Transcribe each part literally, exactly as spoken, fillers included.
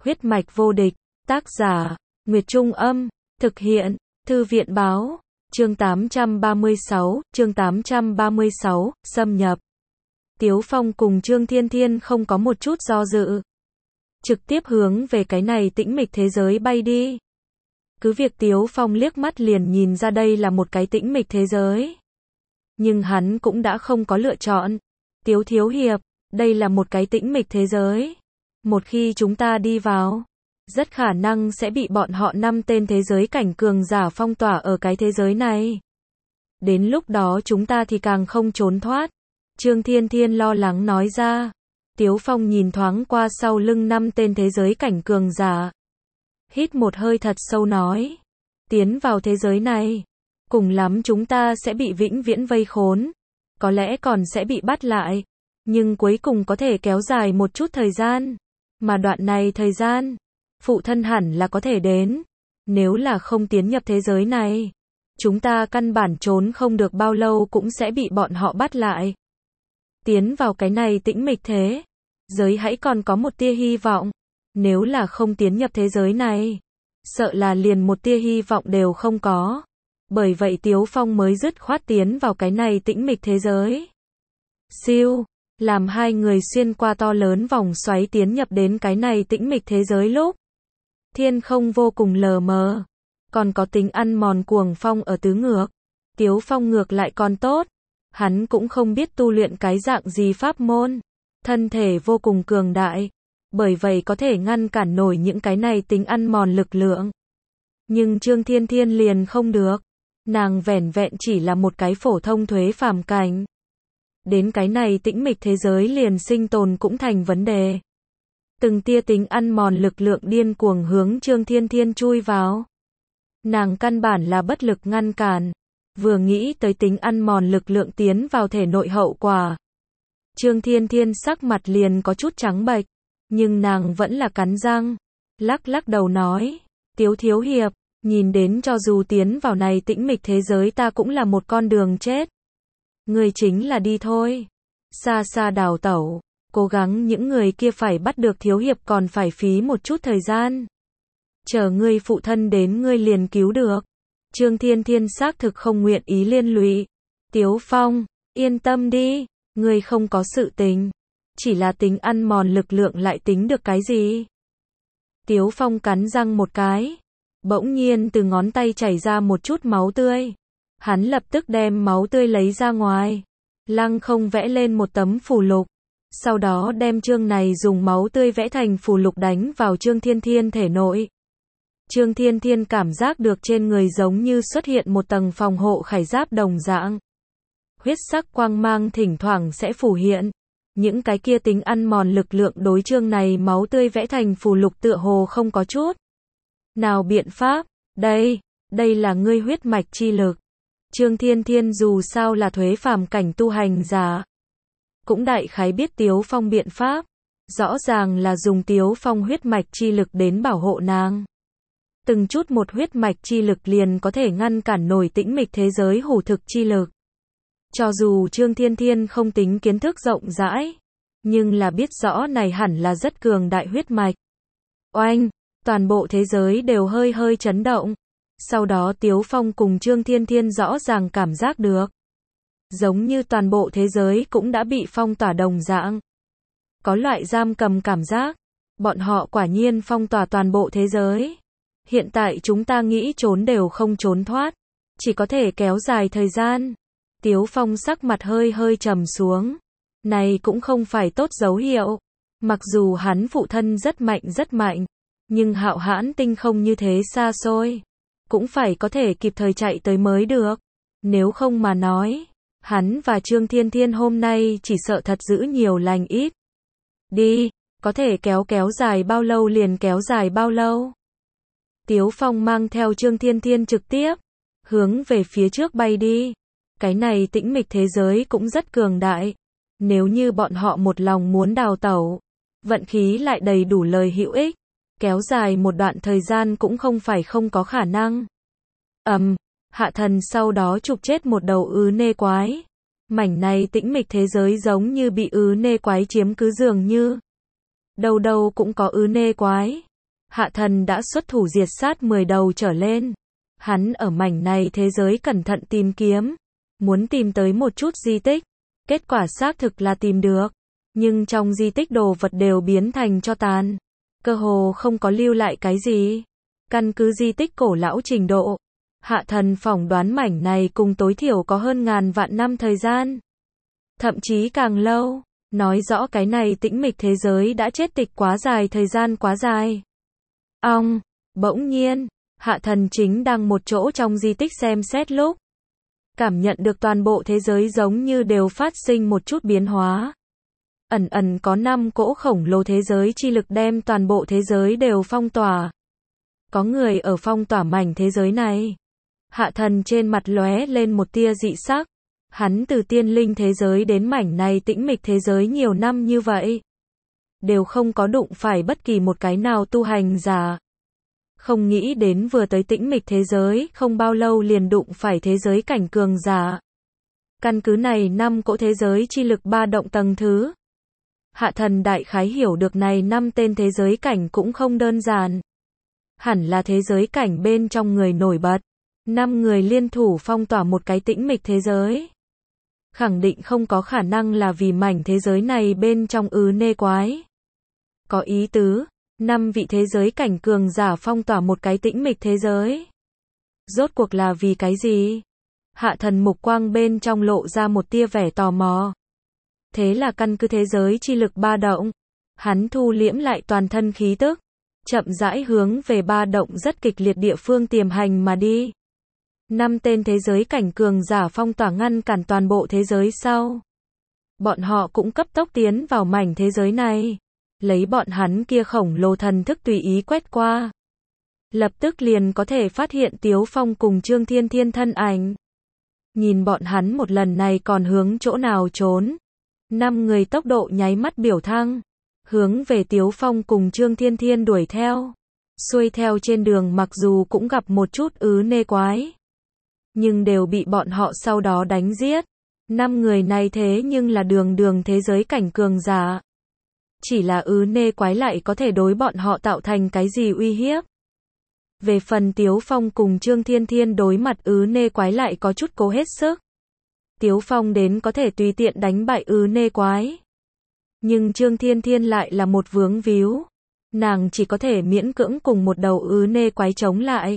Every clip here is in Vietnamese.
Huyết mạch vô địch, tác giả, Nguyệt Trung Âm, thực hiện, Thư viện Báo, chương tám trăm ba mươi sáu, chương tám trăm ba mươi sáu, xâm nhập. Tiếu Phong cùng Trương Thiên Thiên không có một chút do dự. Trực tiếp hướng về cái này tĩnh mịch thế giới bay đi. Cứ việc Tiếu Phong liếc mắt liền nhìn ra đây là một cái tĩnh mịch thế giới. Nhưng hắn cũng đã không có lựa chọn. Tiếu thiếu hiệp, đây là một cái tĩnh mịch thế giới. Một khi chúng ta đi vào, rất khả năng sẽ bị bọn họ năm tên thế giới cảnh cường giả phong tỏa ở cái thế giới này. Đến lúc đó chúng ta thì càng không trốn thoát. Trương Thiên Thiên lo lắng nói ra. Tiếu Phong nhìn thoáng qua sau lưng năm tên thế giới cảnh cường giả. Hít một hơi thật sâu nói. Tiến vào thế giới này, cùng lắm chúng ta sẽ bị vĩnh viễn vây khốn. Có lẽ còn sẽ bị bắt lại. Nhưng cuối cùng có thể kéo dài một chút thời gian. Mà đoạn này thời gian, phụ thân hẳn là có thể đến. Nếu là không tiến nhập thế giới này, chúng ta căn bản trốn không được bao lâu cũng sẽ bị bọn họ bắt lại. Tiến vào cái này tĩnh mịch thế giới hãy còn có một tia hy vọng. Nếu là không tiến nhập thế giới này, sợ là liền một tia hy vọng đều không có. Bởi vậy Tiếu Phong mới dứt khoát tiến vào cái này tĩnh mịch thế giới. Siêu, làm hai người xuyên qua to lớn vòng xoáy tiến nhập đến cái này tĩnh mịch thế giới lúc. Thiên không vô cùng lờ mờ. Còn có tính ăn mòn cuồng phong ở tứ ngược. Tiếu Phong ngược lại còn tốt. Hắn cũng không biết tu luyện cái dạng gì pháp môn. Thân thể vô cùng cường đại. Bởi vậy có thể ngăn cản nổi những cái này tính ăn mòn lực lượng. Nhưng Trương Thiên Thiên liền không được. Nàng vẻn vẹn chỉ là một cái phổ thông thuế phàm cảnh. Đến cái này tĩnh mịch thế giới liền sinh tồn cũng thành vấn đề. Từng tia tính ăn mòn lực lượng điên cuồng hướng Trương Thiên Thiên chui vào. Nàng căn bản là bất lực ngăn cản. Vừa nghĩ tới tính ăn mòn lực lượng tiến vào thể nội hậu quả. Trương Thiên Thiên sắc mặt liền có chút trắng bệch. Nhưng nàng vẫn là cắn răng. Lắc lắc đầu nói. Tiếu thiếu hiệp, nhìn đến cho dù tiến vào này tĩnh mịch thế giới ta cũng là một con đường chết. Người chính là đi thôi. Xa xa đào tẩu. Cố gắng những người kia phải bắt được thiếu hiệp còn phải phí một chút thời gian. Chờ ngươi phụ thân đến ngươi liền cứu được. Trương Thiên Thiên xác thực không nguyện ý liên lụy. Tiếu Phong, yên tâm đi. Ngươi không có sự tình. Chỉ là tính ăn mòn lực lượng lại tính được cái gì? Tiếu Phong cắn răng một cái. Bỗng nhiên từ ngón tay chảy ra một chút máu tươi. Hắn lập tức đem máu tươi lấy ra ngoài. Lăng không vẽ lên một tấm phù lục. Sau đó đem chương này dùng máu tươi vẽ thành phù lục đánh vào Trương Thiên Thiên thể nội. Trương Thiên Thiên cảm giác được trên người giống như xuất hiện một tầng phòng hộ khải giáp đồng dạng. Huyết sắc quang mang thỉnh thoảng sẽ phù hiện. Những cái kia tính ăn mòn lực lượng đối chương này máu tươi vẽ thành phù lục tựa hồ không có chút nào biện pháp. Đây, đây là ngươi huyết mạch chi lực. Trương Thiên Thiên dù sao là thuế phàm cảnh tu hành giả. Cũng đại khái biết Tiếu Phong biện pháp. Rõ ràng là dùng Tiếu Phong huyết mạch chi lực đến bảo hộ nàng. Từng chút một huyết mạch chi lực liền có thể ngăn cản nổi tĩnh mịch thế giới hủ thực chi lực. Cho dù Trương Thiên Thiên không tính kiến thức rộng rãi, nhưng là biết rõ này hẳn là rất cường đại huyết mạch. Oanh, toàn bộ thế giới đều hơi hơi chấn động. Sau đó Tiếu Phong cùng Trương Thiên Thiên rõ ràng cảm giác được. Giống như toàn bộ thế giới cũng đã bị phong tỏa đồng dạng. Có loại giam cầm cảm giác. Bọn họ quả nhiên phong tỏa toàn bộ thế giới. Hiện tại chúng ta nghĩ trốn đều không trốn thoát. Chỉ có thể kéo dài thời gian. Tiếu Phong sắc mặt hơi hơi trầm xuống. Này cũng không phải tốt dấu hiệu. Mặc dù hắn phụ thân rất mạnh rất mạnh. Nhưng hạo hãn tinh không như thế xa xôi. Cũng phải có thể kịp thời chạy tới mới được. Nếu không mà nói. Hắn và Trương Thiên Thiên hôm nay chỉ sợ thật giữ nhiều lành ít. Đi, có thể kéo kéo dài bao lâu liền kéo dài bao lâu. Tiếu Phong mang theo Trương Thiên Thiên trực tiếp. Hướng về phía trước bay đi. Cái này tĩnh mịch thế giới cũng rất cường đại. Nếu như bọn họ một lòng muốn đào tẩu. Vận khí lại đầy đủ lời hữu ích. Kéo dài một đoạn thời gian cũng không phải không có khả năng. Ầm, um, hạ thần sau đó chụp chết một đầu ứ nê quái. Mảnh này tĩnh mịch thế giới giống như bị ứ nê quái chiếm cứ dường như. Đâu đâu cũng có ứ nê quái. Hạ Thần đã xuất thủ diệt sát mười đầu trở lên. Hắn ở mảnh này thế giới cẩn thận tìm kiếm, muốn tìm tới một chút di tích. Kết quả xác thực là tìm được, nhưng trong di tích đồ vật đều biến thành tro tàn, cơ hồ không có lưu lại cái gì. Căn cứ di tích cổ lão trình độ, Hạ Thần phỏng đoán mảnh này cùng tối thiểu có hơn ngàn vạn năm thời gian, thậm chí càng lâu, nói rõ cái này tĩnh mịch thế giới đã chết tịch quá dài, thời gian quá dài. Ong, bỗng nhiên, Hạ Thần chính đang một chỗ trong di tích xem xét lúc cảm nhận được toàn bộ thế giới giống như đều phát sinh một chút biến hóa. Ẩn ẩn có năm cỗ khổng lồ thế giới chi lực đem toàn bộ thế giới đều phong tỏa. Có người ở phong tỏa mảnh thế giới này. Hạ Thần trên mặt lóe lên một tia dị sắc. Hắn từ tiên linh thế giới đến mảnh này tĩnh mịch thế giới nhiều năm như vậy, đều không có đụng phải bất kỳ một cái nào tu hành giả. Không nghĩ đến vừa tới tĩnh mịch thế giới, không bao lâu liền đụng phải thế giới cảnh cường giả. Căn cứ này năm cỗ thế giới chi lực ba động tầng thứ. Hạ Thần đại khái hiểu được này năm tên thế giới cảnh cũng không đơn giản. Hẳn là thế giới cảnh bên trong người nổi bật. Năm người liên thủ phong tỏa một cái tĩnh mịch thế giới. Khẳng định không có khả năng là vì mảnh thế giới này bên trong ứ nê quái. Có ý tứ, năm vị thế giới cảnh cường giả phong tỏa một cái tĩnh mịch thế giới. Rốt cuộc là vì cái gì? Hạ Thần mục quang bên trong lộ ra một tia vẻ tò mò. Thế là căn cứ thế giới chi lực ba động, hắn thu liễm lại toàn thân khí tức, chậm rãi hướng về ba động rất kịch liệt địa phương tiềm hành mà đi. Năm tên thế giới cảnh cường giả phong tỏa ngăn cản toàn bộ thế giới sau. Bọn họ cũng cấp tốc tiến vào mảnh thế giới này. Lấy bọn hắn kia khổng lồ thần thức tùy ý quét qua. Lập tức liền có thể phát hiện Tiếu Phong cùng Trương Thiên Thiên thân ảnh. Nhìn bọn hắn một lần này còn hướng chỗ nào trốn. Năm người tốc độ nháy mắt biểu thăng. Hướng về Tiếu Phong cùng Trương Thiên Thiên đuổi theo. Xuôi theo trên đường mặc dù cũng gặp một chút ứ nê quái. Nhưng đều bị bọn họ sau đó đánh giết. Năm người này thế nhưng là đường đường thế giới cảnh cường giả. Chỉ là ứ nê quái lại có thể đối bọn họ tạo thành cái gì uy hiếp. Về phần Tiếu Phong cùng Trương Thiên Thiên đối mặt ứ nê quái lại có chút cố hết sức. Tiếu Phong đến có thể tùy tiện đánh bại ứ nê quái. Nhưng Trương Thiên Thiên lại là một vướng víu. Nàng chỉ có thể miễn cưỡng cùng một đầu ứ nê quái chống lại.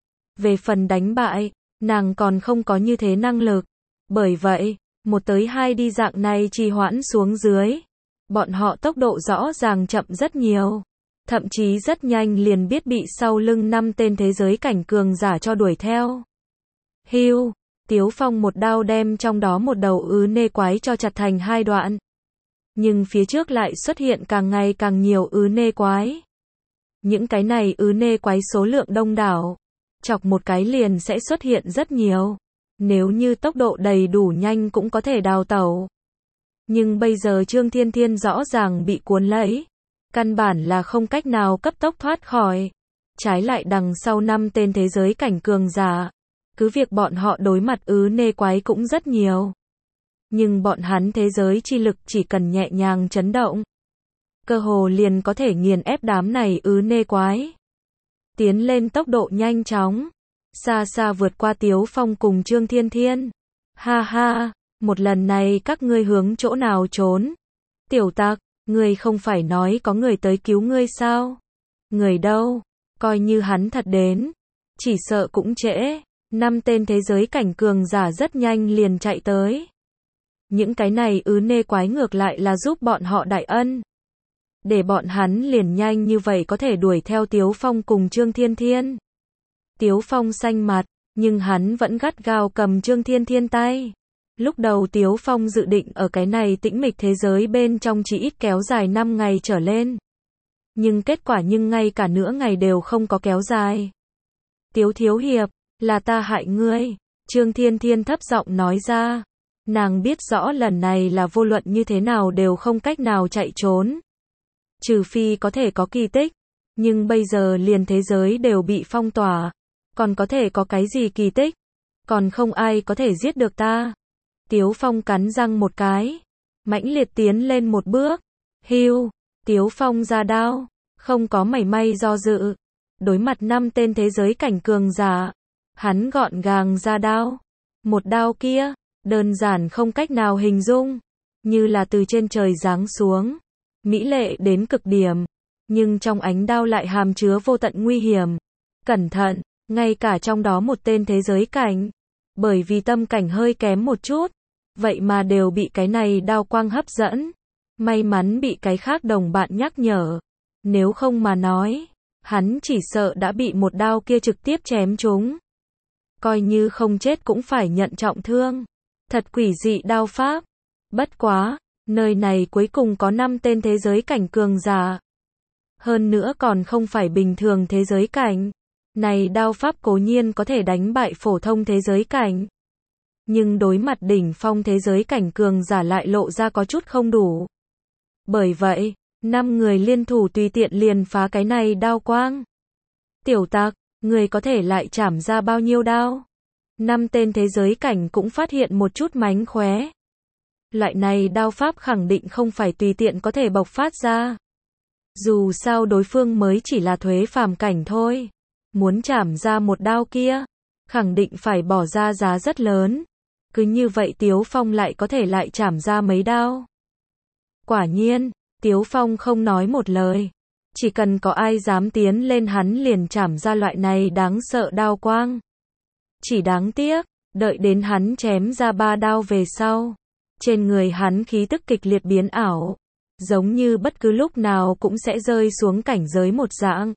Về phần đánh bại, nàng còn không có như thế năng lực. Bởi vậy, một tới hai đi dạng này trì hoãn xuống dưới. Bọn họ tốc độ rõ ràng chậm rất nhiều. Thậm chí rất nhanh liền biết bị sau lưng năm tên thế giới cảnh cường giả cho đuổi theo. Hưu, Tiếu Phong một đao đem trong đó một đầu ứ nê quái cho chặt thành hai đoạn. Nhưng phía trước lại xuất hiện càng ngày càng nhiều ứ nê quái. Những cái này ứ nê quái số lượng đông đảo. Chọc một cái liền sẽ xuất hiện rất nhiều. Nếu như tốc độ đầy đủ nhanh cũng có thể đào tẩu. Nhưng bây giờ Trương Thiên Thiên rõ ràng bị cuốn lấy. Căn bản là không cách nào cấp tốc thoát khỏi. Trái lại đằng sau năm tên thế giới cảnh cường giả. Cứ việc bọn họ đối mặt ứ nê quái cũng rất nhiều. Nhưng bọn hắn thế giới chi lực chỉ cần nhẹ nhàng chấn động. Cơ hồ liền có thể nghiền ép đám này ứ nê quái. Tiến lên tốc độ nhanh chóng. Xa xa vượt qua Tiếu Phong cùng Trương Thiên Thiên. Ha ha, một lần này các ngươi hướng chỗ nào trốn? Tiểu tặc, ngươi không phải nói có người tới cứu ngươi sao? Người đâu? Coi như hắn thật đến. Chỉ sợ cũng trễ. Năm tên thế giới cảnh cường giả rất nhanh liền chạy tới. Những cái này ứ nê quái ngược lại là giúp bọn họ đại ân. Để bọn hắn liền nhanh như vậy có thể đuổi theo Tiếu Phong cùng Trương Thiên Thiên. Tiếu Phong xanh mặt, nhưng hắn vẫn gắt gao cầm Trương Thiên Thiên tay. Lúc đầu Tiếu Phong dự định ở cái này tĩnh mịch thế giới bên trong chỉ ít kéo dài năm ngày trở lên. Nhưng kết quả nhưng ngay cả nửa ngày đều không có kéo dài. Tiếu thiếu hiệp, là ta hại ngươi. Trương Thiên Thiên thấp giọng nói ra. Nàng biết rõ lần này là vô luận như thế nào đều không cách nào chạy trốn. Trừ phi có thể có kỳ tích. Nhưng bây giờ liền thế giới đều bị phong tỏa. Còn có thể có cái gì kỳ tích? Còn không ai có thể giết được ta. Tiếu Phong cắn răng một cái. Mãnh liệt tiến lên một bước. Hưu. Tiếu Phong ra đao. không có mảy may do dự. Đối mặt năm tên thế giới cảnh cường giả, hắn gọn gàng ra đao. Một đao kia, đơn giản không cách nào hình dung, như là từ trên trời giáng xuống, mỹ lệ đến cực điểm, nhưng trong ánh đao lại hàm chứa vô tận nguy hiểm. Cẩn thận, ngay cả trong đó một tên thế giới cảnh, bởi vì tâm cảnh hơi kém một chút, vậy mà đều bị cái này đao quang hấp dẫn. May mắn bị cái khác đồng bạn nhắc nhở, nếu không mà nói, hắn chỉ sợ đã bị một đao kia trực tiếp chém trúng. Coi như không chết cũng phải nhận trọng thương. Thật quỷ dị đao pháp. Bất quá, nơi này cuối cùng có năm tên thế giới cảnh cường giả. Hơn nữa còn không phải bình thường thế giới cảnh. Này đao pháp cố nhiên có thể đánh bại phổ thông thế giới cảnh. Nhưng đối mặt đỉnh phong thế giới cảnh cường giả lại lộ ra có chút không đủ. Bởi vậy, năm người liên thủ tùy tiện liền phá cái này đao quang. Tiểu Tặc, người có thể lại chảm ra bao nhiêu đao? Năm tên thế giới cảnh cũng phát hiện một chút mánh khóe. Loại này đao pháp khẳng định không phải tùy tiện có thể bộc phát ra. Dù sao đối phương mới chỉ là thuế phàm cảnh thôi. Muốn chảm ra một đao kia, khẳng định phải bỏ ra giá rất lớn. Cứ như vậy Tiếu Phong lại có thể lại chảm ra mấy đao. Quả nhiên, Tiếu Phong không nói một lời. Chỉ cần có ai dám tiến lên hắn liền chảm ra loại này đáng sợ đao quang. Chỉ đáng tiếc, đợi đến hắn chém ra ba đao về sau. Trên người hắn khí tức kịch liệt biến ảo. Giống như bất cứ lúc nào cũng sẽ rơi xuống cảnh giới một dạng.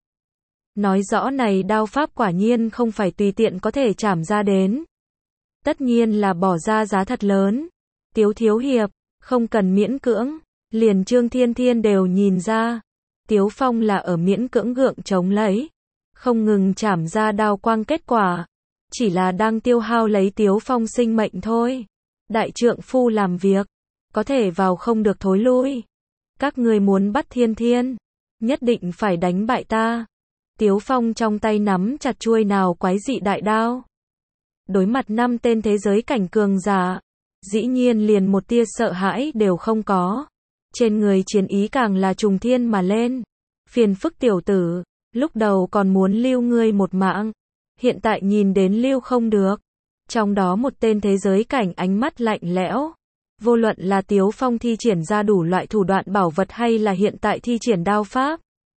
Nói rõ này đao pháp quả nhiên không phải tùy tiện có thể chảm ra đến. Tất nhiên là bỏ ra giá thật lớn. Tiếu thiếu hiệp, không cần miễn cưỡng. Liền Trương Thiên Thiên đều nhìn ra. Tiếu Phong là ở miễn cưỡng gượng chống lấy. Không ngừng chảm ra đao quang kết quả. Chỉ là đang tiêu hao lấy Tiếu Phong sinh mệnh thôi. Đại trượng phu làm việc. Có thể vào không được thối lui. Các người muốn bắt Thiên Thiên. Nhất định phải đánh bại ta. Tiếu Phong trong tay nắm chặt chuôi nào quái dị đại đao. Đối mặt năm tên thế giới cảnh cường giả. Dĩ nhiên liền một tia sợ hãi đều không có. Trên người chiến ý càng là trùng thiên mà lên. Phiền phức tiểu tử, lúc đầu còn muốn lưu ngươi một mạng. Hiện tại nhìn đến lưu không được. Trong đó một tên thế giới cảnh ánh mắt lạnh lẽo. Vô luận là Tiếu Phong thi triển ra đủ loại thủ đoạn bảo vật hay là hiện tại thi triển đao pháp.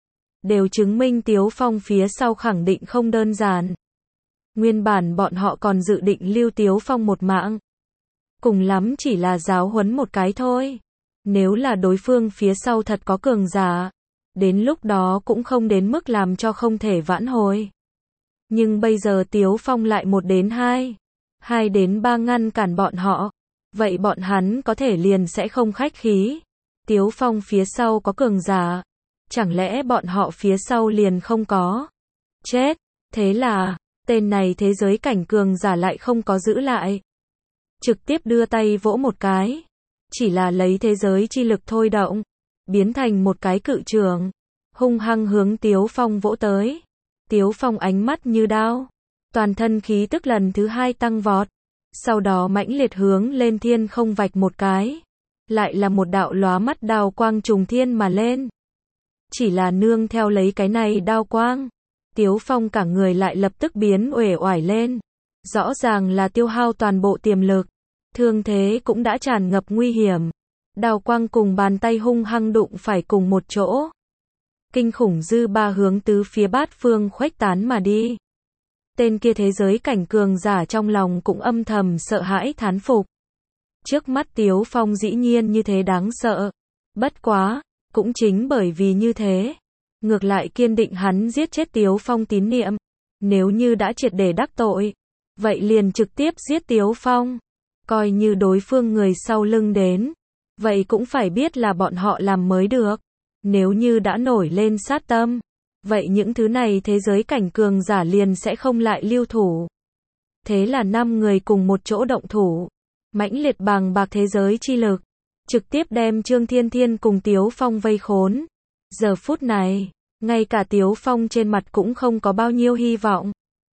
Đều chứng minh Tiếu Phong phía sau khẳng định không đơn giản. Nguyên bản bọn họ còn dự định lưu Tiếu Phong một mạng. Cùng lắm chỉ là giáo huấn một cái thôi. Nếu là đối phương phía sau thật có cường giả, đến lúc đó cũng không đến mức làm cho không thể vãn hồi. Nhưng bây giờ Tiếu Phong lại một đến hai, hai đến ba ngăn cản bọn họ, vậy bọn hắn có thể liền sẽ không khách khí. Tiếu Phong phía sau có cường giả, chẳng lẽ bọn họ phía sau liền không có? Chết, thế là, tên này thế giới cảnh cường giả lại không có giữ lại. Trực tiếp đưa tay vỗ một cái. Chỉ là lấy thế giới chi lực thôi động, biến thành một cái cự trường, hung hăng hướng Tiếu Phong vỗ tới. Tiếu Phong ánh mắt như đao, toàn thân khí tức lần thứ hai tăng vọt, sau đó mãnh liệt hướng lên thiên không vạch một cái, lại là một đạo lóa mắt đao quang trùng thiên mà lên. Chỉ là nương theo lấy cái này đao quang, Tiếu Phong cả người lại lập tức biến uể oải lên, rõ ràng là tiêu hao toàn bộ tiềm lực. Thương thế cũng đã tràn ngập nguy hiểm. Đao quang cùng bàn tay hung hăng đụng phải cùng một chỗ. Kinh khủng dư ba hướng tứ phía bát phương khuếch tán mà đi. Tên kia thế giới cảnh cường giả trong lòng cũng âm thầm sợ hãi thán phục. Trước mắt Tiếu Phong dĩ nhiên như thế đáng sợ. Bất quá, cũng chính bởi vì như thế. Ngược lại kiên định hắn giết chết Tiếu Phong tín niệm. Nếu như đã triệt để đắc tội, vậy liền trực tiếp giết Tiếu Phong. Coi như đối phương người sau lưng đến, vậy cũng phải biết là bọn họ làm mới được. Nếu như đã nổi lên sát tâm, vậy những thứ này thế giới cảnh cường giả liền sẽ không lại lưu thủ. Thế là năm người cùng một chỗ động thủ, mãnh liệt bàng bạc thế giới chi lực, trực tiếp đem Trương Thiên Thiên cùng Tiếu Phong vây khốn. Giờ phút này, ngay cả Tiếu Phong trên mặt cũng không có bao nhiêu hy vọng.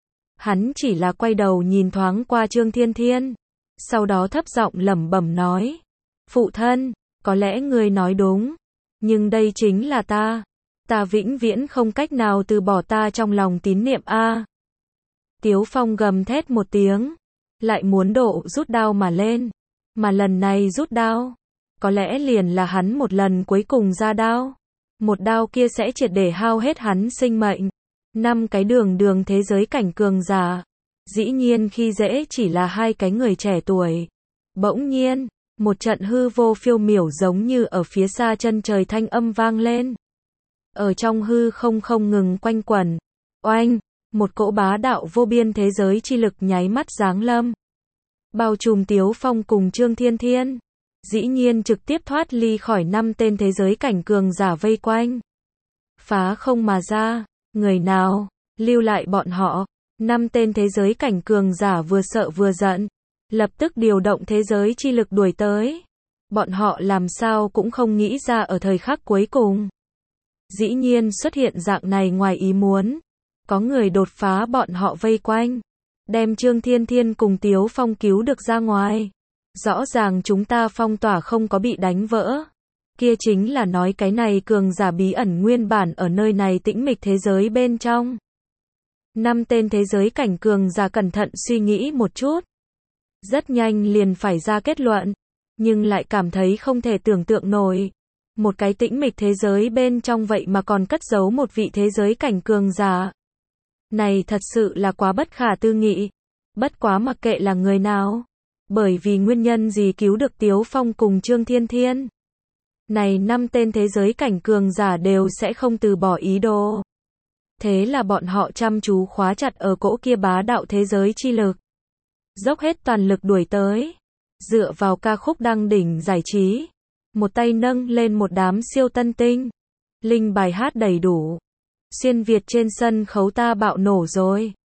Hắn chỉ là quay đầu nhìn thoáng qua Trương Thiên Thiên. Sau đó thấp giọng lẩm bẩm nói. Phụ thân, có lẽ người nói đúng. Nhưng đây chính là ta. Ta vĩnh viễn không cách nào từ bỏ ta trong lòng tín niệm a. Tiếu Phong gầm thét một tiếng, lại muốn độ rút đao mà lên, mà lần này rút đao, có lẽ liền là hắn một lần cuối cùng ra đao. Một đao kia sẽ triệt để hao hết hắn sinh mệnh. Năm cái đường đường thế giới cảnh cường giả, dĩ nhiên khi dễ chỉ là hai cái người trẻ tuổi. Bỗng nhiên, một trận hư vô phiêu miểu giống như ở phía xa chân trời thanh âm vang lên. Ở trong hư không không ngừng quanh quẩn. Oanh, một cỗ bá đạo vô biên thế giới chi lực nháy mắt giáng lâm. Bao trùm Tiếu Phong cùng Trương Thiên Thiên. Dĩ nhiên trực tiếp thoát ly khỏi năm tên thế giới cảnh cường giả vây quanh. Phá không mà ra, người nào, lưu lại bọn họ. Năm tên thế giới cảnh cường giả vừa sợ vừa giận, lập tức điều động thế giới chi lực đuổi tới. Bọn họ làm sao cũng không nghĩ ra ở thời khắc cuối cùng. Dĩ nhiên xuất hiện dạng này ngoài ý muốn. Có người đột phá bọn họ vây quanh, đem Trương Thiên Thiên cùng Tiếu Phong cứu được ra ngoài. Rõ ràng chúng ta phong tỏa không có bị đánh vỡ. Kia chính là nói cái này cường giả bí ẩn nguyên bản ở nơi này tĩnh mịch thế giới bên trong. Năm tên thế giới cảnh cường giả cẩn thận suy nghĩ một chút. Rất nhanh liền phải ra kết luận, nhưng lại cảm thấy không thể tưởng tượng nổi. Một cái tĩnh mịch thế giới bên trong vậy mà còn cất giấu một vị thế giới cảnh cường giả. Này thật sự là quá bất khả tư nghị. Bất quá mặc kệ là người nào, bởi vì nguyên nhân gì cứu được Tiếu Phong cùng Trương Thiên Thiên. Này năm tên thế giới cảnh cường giả đều sẽ không từ bỏ ý đồ. Thế là bọn họ chăm chú khóa chặt ở cỗ kia bá đạo thế giới chi lực. Dốc hết toàn lực đuổi tới. Dựa vào ca khúc đăng đỉnh giải trí. Một tay nâng lên một đám siêu tân tinh. Linh bài hát đầy đủ. Xuyên Việt trên sân khấu ta bạo nổ rồi.